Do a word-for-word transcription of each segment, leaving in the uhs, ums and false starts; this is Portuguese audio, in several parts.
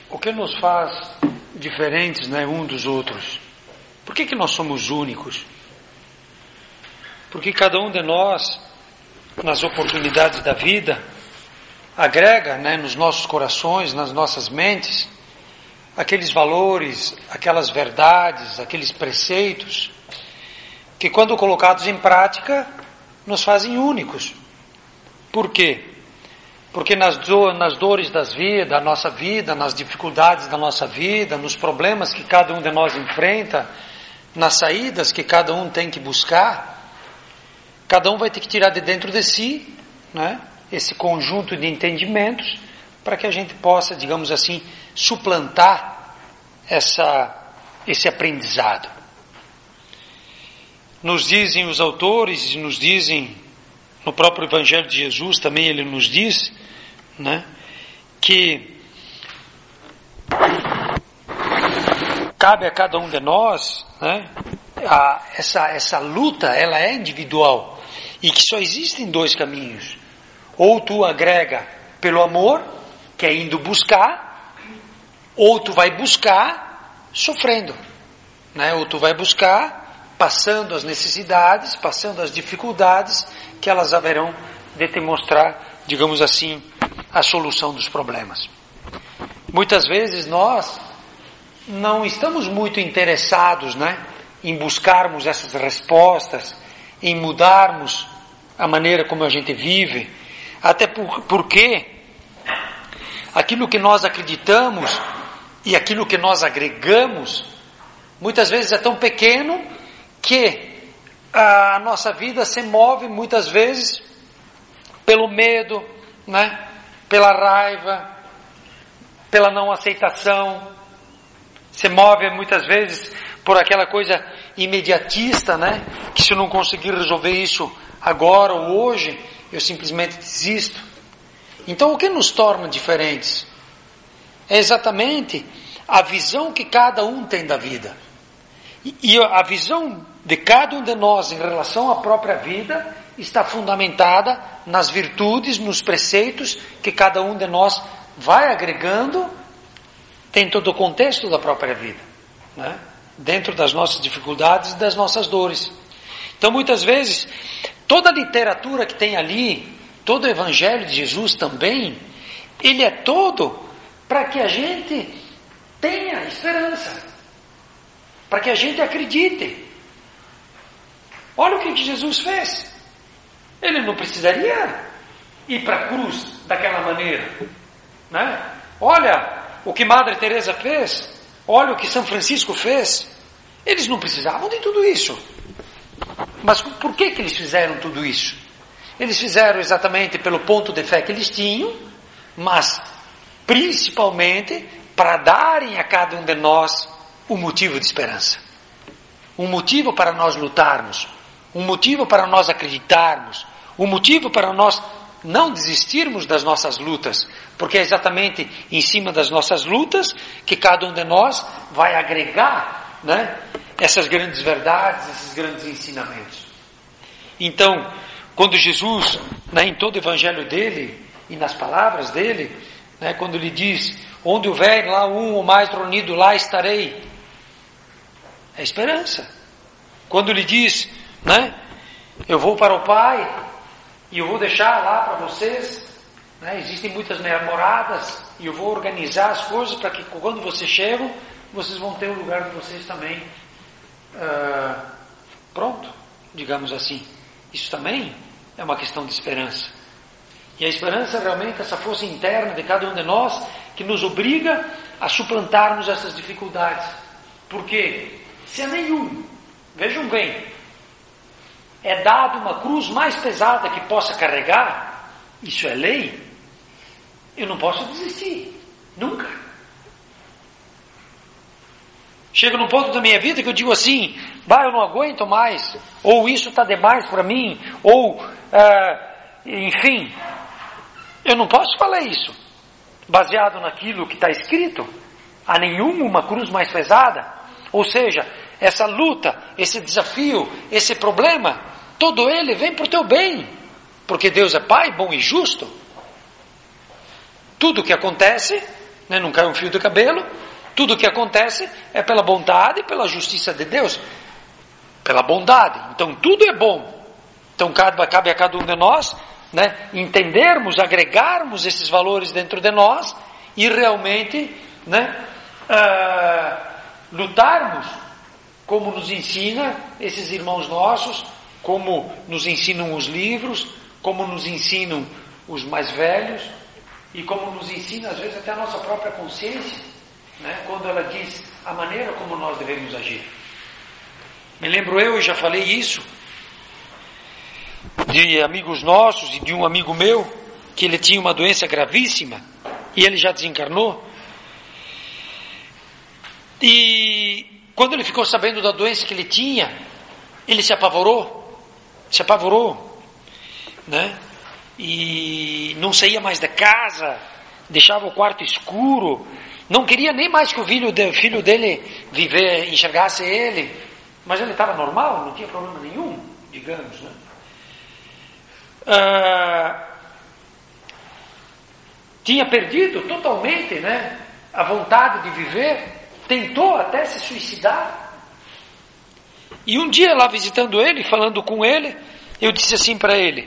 o que nos faz diferentes, né, um dos outros? Por que que nós somos únicos? Porque cada um de nós, nas oportunidades da vida, agrega, né, nos nossos corações, nas nossas mentes, aqueles valores, aquelas verdades, aqueles preceitos, que quando colocados em prática, nos fazem únicos. Por quê? Porque nas, do, nas dores das vidas, da nossa vida, nas dificuldades da nossa vida, nos problemas que cada um de nós enfrenta, nas saídas que cada um tem que buscar, cada um vai ter que tirar de dentro de si, né, esse conjunto de entendimentos, para que a gente possa, digamos assim, suplantar essa, esse aprendizado. Nos dizem os autores, nos dizem no próprio Evangelho de Jesus, também ele nos diz, né, que cabe a cada um de nós, né, a, essa, essa luta, ela é individual, e que só existem dois caminhos. Ou tu agrega pelo amor, que é indo buscar, ou tu vai buscar sofrendo, né, ou tu vai buscar passando as necessidades, passando as dificuldades, que elas haverão de te mostrar, digamos assim, a solução dos problemas. Muitas vezes nós não estamos muito interessados, né, em buscarmos essas respostas, em mudarmos a maneira como a gente vive, até por, porque aquilo que nós acreditamos e aquilo que nós agregamos, muitas vezes é tão pequeno que a nossa vida se move muitas vezes pelo medo, né, pela raiva, pela não aceitação, se move muitas vezes por aquela coisa imediatista, né, que se eu não conseguir resolver isso agora ou hoje, eu simplesmente desisto. Então o que nos torna diferentes é exatamente a visão que cada um tem da vida. E, e a visão de cada um de nós em relação à própria vida está fundamentada nas virtudes, nos preceitos que cada um de nós vai agregando dentro do contexto da própria vida, né? Dentro das nossas dificuldades e das nossas dores. Então muitas vezes toda a literatura que tem ali, todo o Evangelho de Jesus também, ele é todo para que a gente tenha esperança, para que a gente acredite. Olha o que Jesus fez. Ele não precisaria ir para a cruz daquela maneira, né? Olha o que Madre Teresa fez, olha o que São Francisco fez. Eles não precisavam de tudo isso. Mas por que que eles fizeram tudo isso? Eles fizeram exatamente pelo ponto de fé que eles tinham, mas principalmente para darem a cada um de nós um motivo de esperança, um motivo para nós lutarmos, um motivo para nós acreditarmos, um motivo para nós não desistirmos das nossas lutas, porque é exatamente em cima das nossas lutas que cada um de nós vai agregar, né, essas grandes verdades, esses grandes ensinamentos. Então, quando Jesus, né, em todo o evangelho dele e nas palavras dele, né, quando ele diz, onde houver lá um ou mais reunido, lá estarei, é esperança. Quando ele diz, né, eu vou para o Pai e eu vou deixar lá para vocês, né, existem muitas moradas e eu vou organizar as coisas para que quando vocês chegam, vocês vão ter o lugar de vocês também uh, pronto, digamos assim. Isso também é uma questão de esperança. E a esperança é realmente essa força interna de cada um de nós que nos obriga a suplantarmos essas dificuldades. Porque se a nenhum, vejam bem, é dado uma cruz mais pesada que possa carregar, isso é lei, eu não posso desistir, nunca. Chega num ponto da minha vida que eu digo assim, bah, eu não aguento mais, ou isso está demais para mim, ou, ah, enfim, eu não posso falar isso, baseado naquilo que está escrito, a nenhum uma cruz mais pesada, ou seja, essa luta, esse desafio, esse problema, todo ele vem para o teu bem, porque Deus é Pai, bom e justo. Tudo que acontece né? Não cai um fio de cabelo. Tudo que acontece é pela bondade e pela justiça de Deus. Pela bondade. Então tudo é bom. Então cabe, cabe a cada um de nós, né, entendermos, agregarmos esses valores dentro de nós e realmente, né, uh, lutarmos como nos ensina esses irmãos nossos, como nos ensinam os livros, como nos ensinam os mais velhos e como nos ensina às vezes até a nossa própria consciência, né, quando ela diz a maneira como nós devemos agir. Me lembro eu, e já falei isso, de amigos nossos e de um amigo meu, que ele tinha uma doença gravíssima e ele já desencarnou. E quando ele ficou sabendo da doença que ele tinha, ele se apavorou, se apavorou, né? E não saía mais da casa, deixava o quarto escuro, não queria nem mais que o filho, de, filho dele viver, enxergasse ele, mas ele estava normal, não tinha problema nenhum, digamos, né? Ah, tinha perdido totalmente, né, a vontade de viver, tentou até se suicidar. E um dia lá visitando ele, falando com ele, eu disse assim para ele,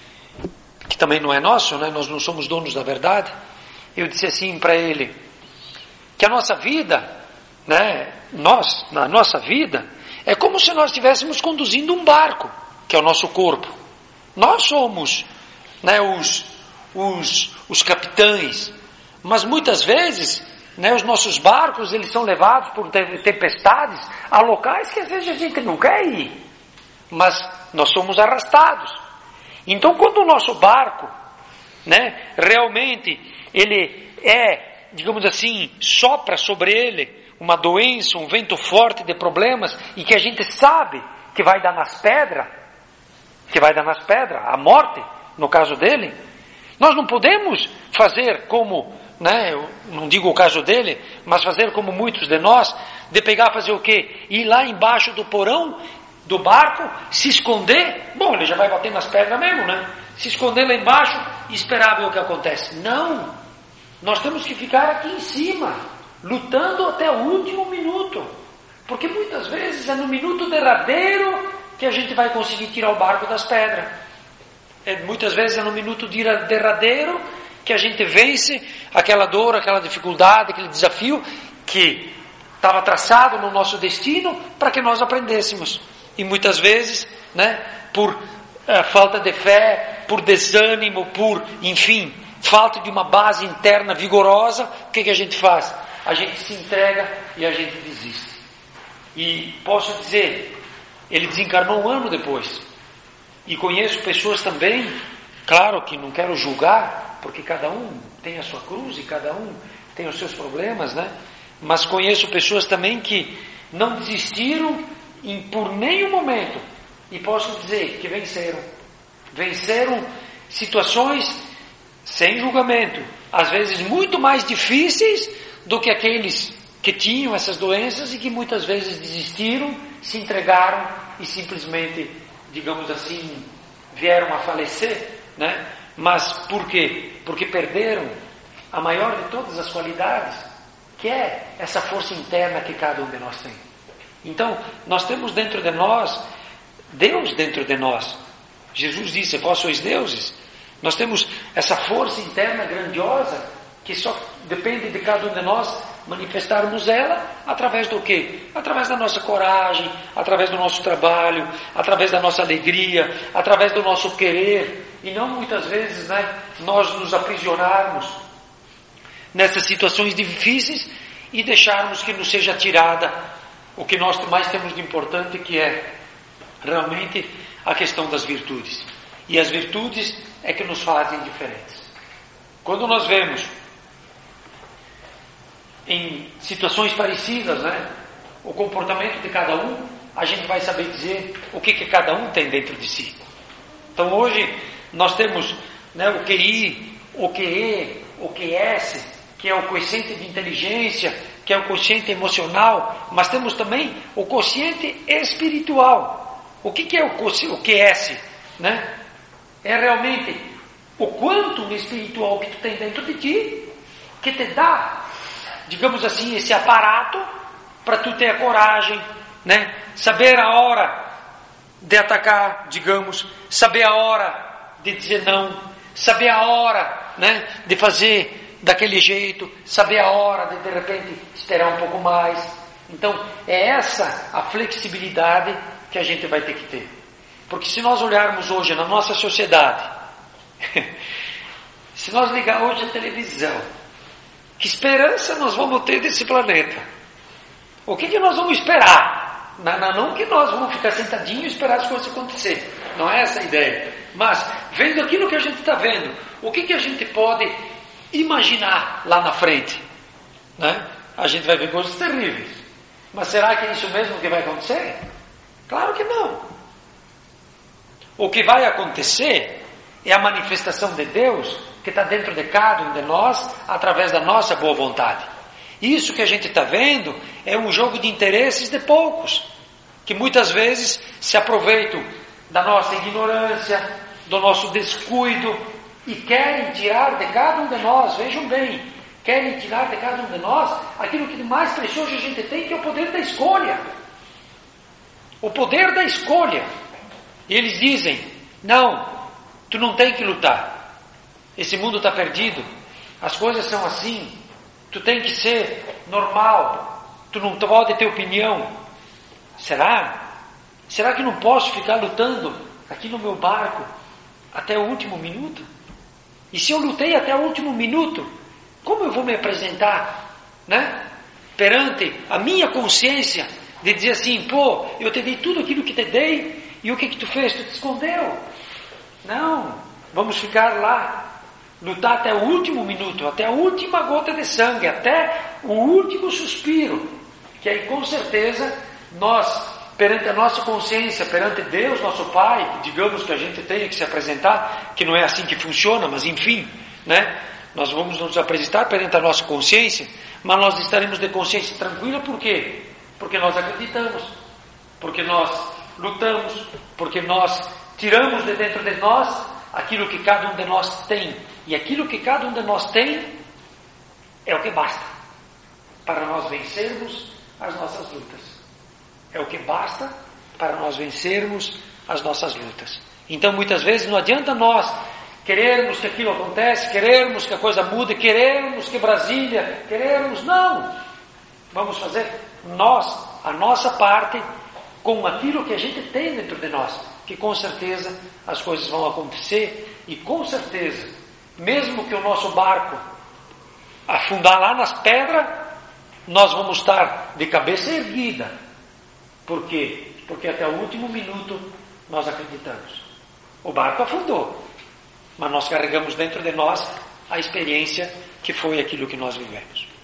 que também não é nosso, né, nós não somos donos da verdade, eu disse assim para ele, que a nossa vida, né, nós, na nossa vida, é como se nós estivéssemos conduzindo um barco, que é o nosso corpo. Nós somos, né, os, os, os capitães, mas muitas vezes, né, os nossos barcos eles são levados por tempestades a locais que às vezes a gente não quer ir, mas nós somos arrastados. Então quando o nosso barco, né, realmente ele é, digamos assim, sopra sobre ele uma doença, um vento forte de problemas e que a gente sabe que vai dar nas pedras, que vai dar nas pedras, a morte, no caso dele, nós não podemos fazer como, né, eu não digo o caso dele, mas fazer como muitos de nós, de pegar, fazer o quê? Ir lá embaixo do porão do barco, se esconder, bom, ele já vai bater nas pedras mesmo, né? Se esconder lá embaixo e esperar ver o que acontece. Não! Nós temos que ficar aqui em cima, lutando até o último minuto, porque muitas vezes é no minuto derradeiro que a gente vai conseguir tirar o barco das pedras. É, muitas vezes é no minuto derradeiro que a gente vence aquela dor, aquela dificuldade, aquele desafio que estava traçado no nosso destino para que nós aprendêssemos. E muitas vezes, né, por uh, falta de fé, por desânimo, por, enfim, falta de uma base interna vigorosa, o que, que a gente faz? A gente se entrega e a gente desiste. E posso dizer, ele desencarnou um ano depois. E conheço pessoas também, claro que não quero julgar, porque cada um tem a sua cruz e cada um tem os seus problemas, né? Mas conheço pessoas também que não desistiram em, por nenhum momento. E posso dizer que venceram. Venceram situações sem julgamento, às vezes muito mais difíceis do que aqueles que tinham essas doenças e que muitas vezes desistiram, se entregaram e simplesmente, digamos assim, vieram a falecer, né? Mas por quê? Porque perderam a maior de todas as qualidades, que é essa força interna que cada um de nós tem. Então, nós temos dentro de nós, Deus dentro de nós. Jesus disse, vós sois deuses. Nós temos essa força interna grandiosa, que só depende de cada um de nós manifestarmos ela através do quê? Através da nossa coragem, através do nosso trabalho, através da nossa alegria, através do nosso querer, e não muitas vezes, né, nós nos aprisionarmos nessas situações difíceis e deixarmos que nos seja tirada o que nós mais temos de importante, que é realmente a questão das virtudes. E as virtudes é que nos fazem diferentes. Quando nós vemos em situações parecidas, né, o comportamento de cada um, a gente vai saber dizer o que, que cada um tem dentro de si. Então hoje nós temos, né, o Q I, o Q E, o Q S, que é o quociente de inteligência, que é o quociente emocional, mas temos também o quociente espiritual. O que, que é o, o Q S? Né? É realmente o quanto espiritual que tu tem dentro de ti, que te dá digamos assim, esse aparato para tu ter a coragem, né? Saber a hora de atacar, digamos, saber a hora de dizer não, saber a hora, né, de fazer daquele jeito, saber a hora de de repente esperar um pouco mais. Então é essa a flexibilidade que a gente vai ter que ter. Porque se nós olharmos hoje na nossa sociedade, se nós ligar hoje a televisão, que esperança nós vamos ter desse planeta? O que, que nós vamos esperar? Não, não, não que nós vamos ficar sentadinhos e esperar as coisas acontecer. Não é essa a ideia. Mas, vendo aquilo que a gente está vendo, o que, que a gente pode imaginar lá na frente? Né? A gente vai ver coisas terríveis. Mas será que é isso mesmo que vai acontecer? Claro que não. O que vai acontecer é a manifestação de Deus que está dentro de cada um de nós através da nossa boa vontade. Isso que a gente está vendo é um jogo de interesses de poucos, que muitas vezes se aproveitam da nossa ignorância, do nosso descuido e querem tirar de cada um de nós, vejam bem, querem tirar de cada um de nós aquilo que de mais precioso a gente tem, que é o poder da escolha. O poder da escolha. E eles dizem, não, tu não tem que lutar. Esse mundo está perdido. As coisas são assim. Tu tem que ser normal. Tu não pode ter opinião. Será? Será que não posso ficar lutando aqui no meu barco até o último minuto? E se eu lutei até o último minuto, como eu vou me apresentar, né? Perante a minha consciência de dizer assim, pô, eu te dei tudo aquilo que te dei e o que que tu fez? Tu te escondeu. Não, vamos ficar lá, lutar até o último minuto, até a última gota de sangue, até o último suspiro, que aí com certeza nós, perante a nossa consciência, perante Deus, nosso Pai, digamos que a gente tenha que se apresentar, que não é assim que funciona, mas enfim, né? Nós vamos nos apresentar perante a nossa consciência, mas nós estaremos de consciência tranquila, por quê? Porque nós acreditamos, porque nós lutamos, porque nós tiramos de dentro de nós aquilo que cada um de nós tem. E aquilo que cada um de nós tem é o que basta para nós vencermos as nossas lutas. É o que basta para nós vencermos as nossas lutas. Então muitas vezes não adianta nós querermos que aquilo aconteça, querermos que a coisa mude, querermos que Brasília, querermos, não! Vamos fazer nós, a nossa parte, com aquilo que a gente tem dentro de nós, que com certeza as coisas vão acontecer, e com certeza, mesmo que o nosso barco afundar lá nas pedras, nós vamos estar de cabeça erguida. Por quê? Porque até o último minuto nós acreditamos. O barco afundou, mas nós carregamos dentro de nós a experiência que foi aquilo que nós vivemos.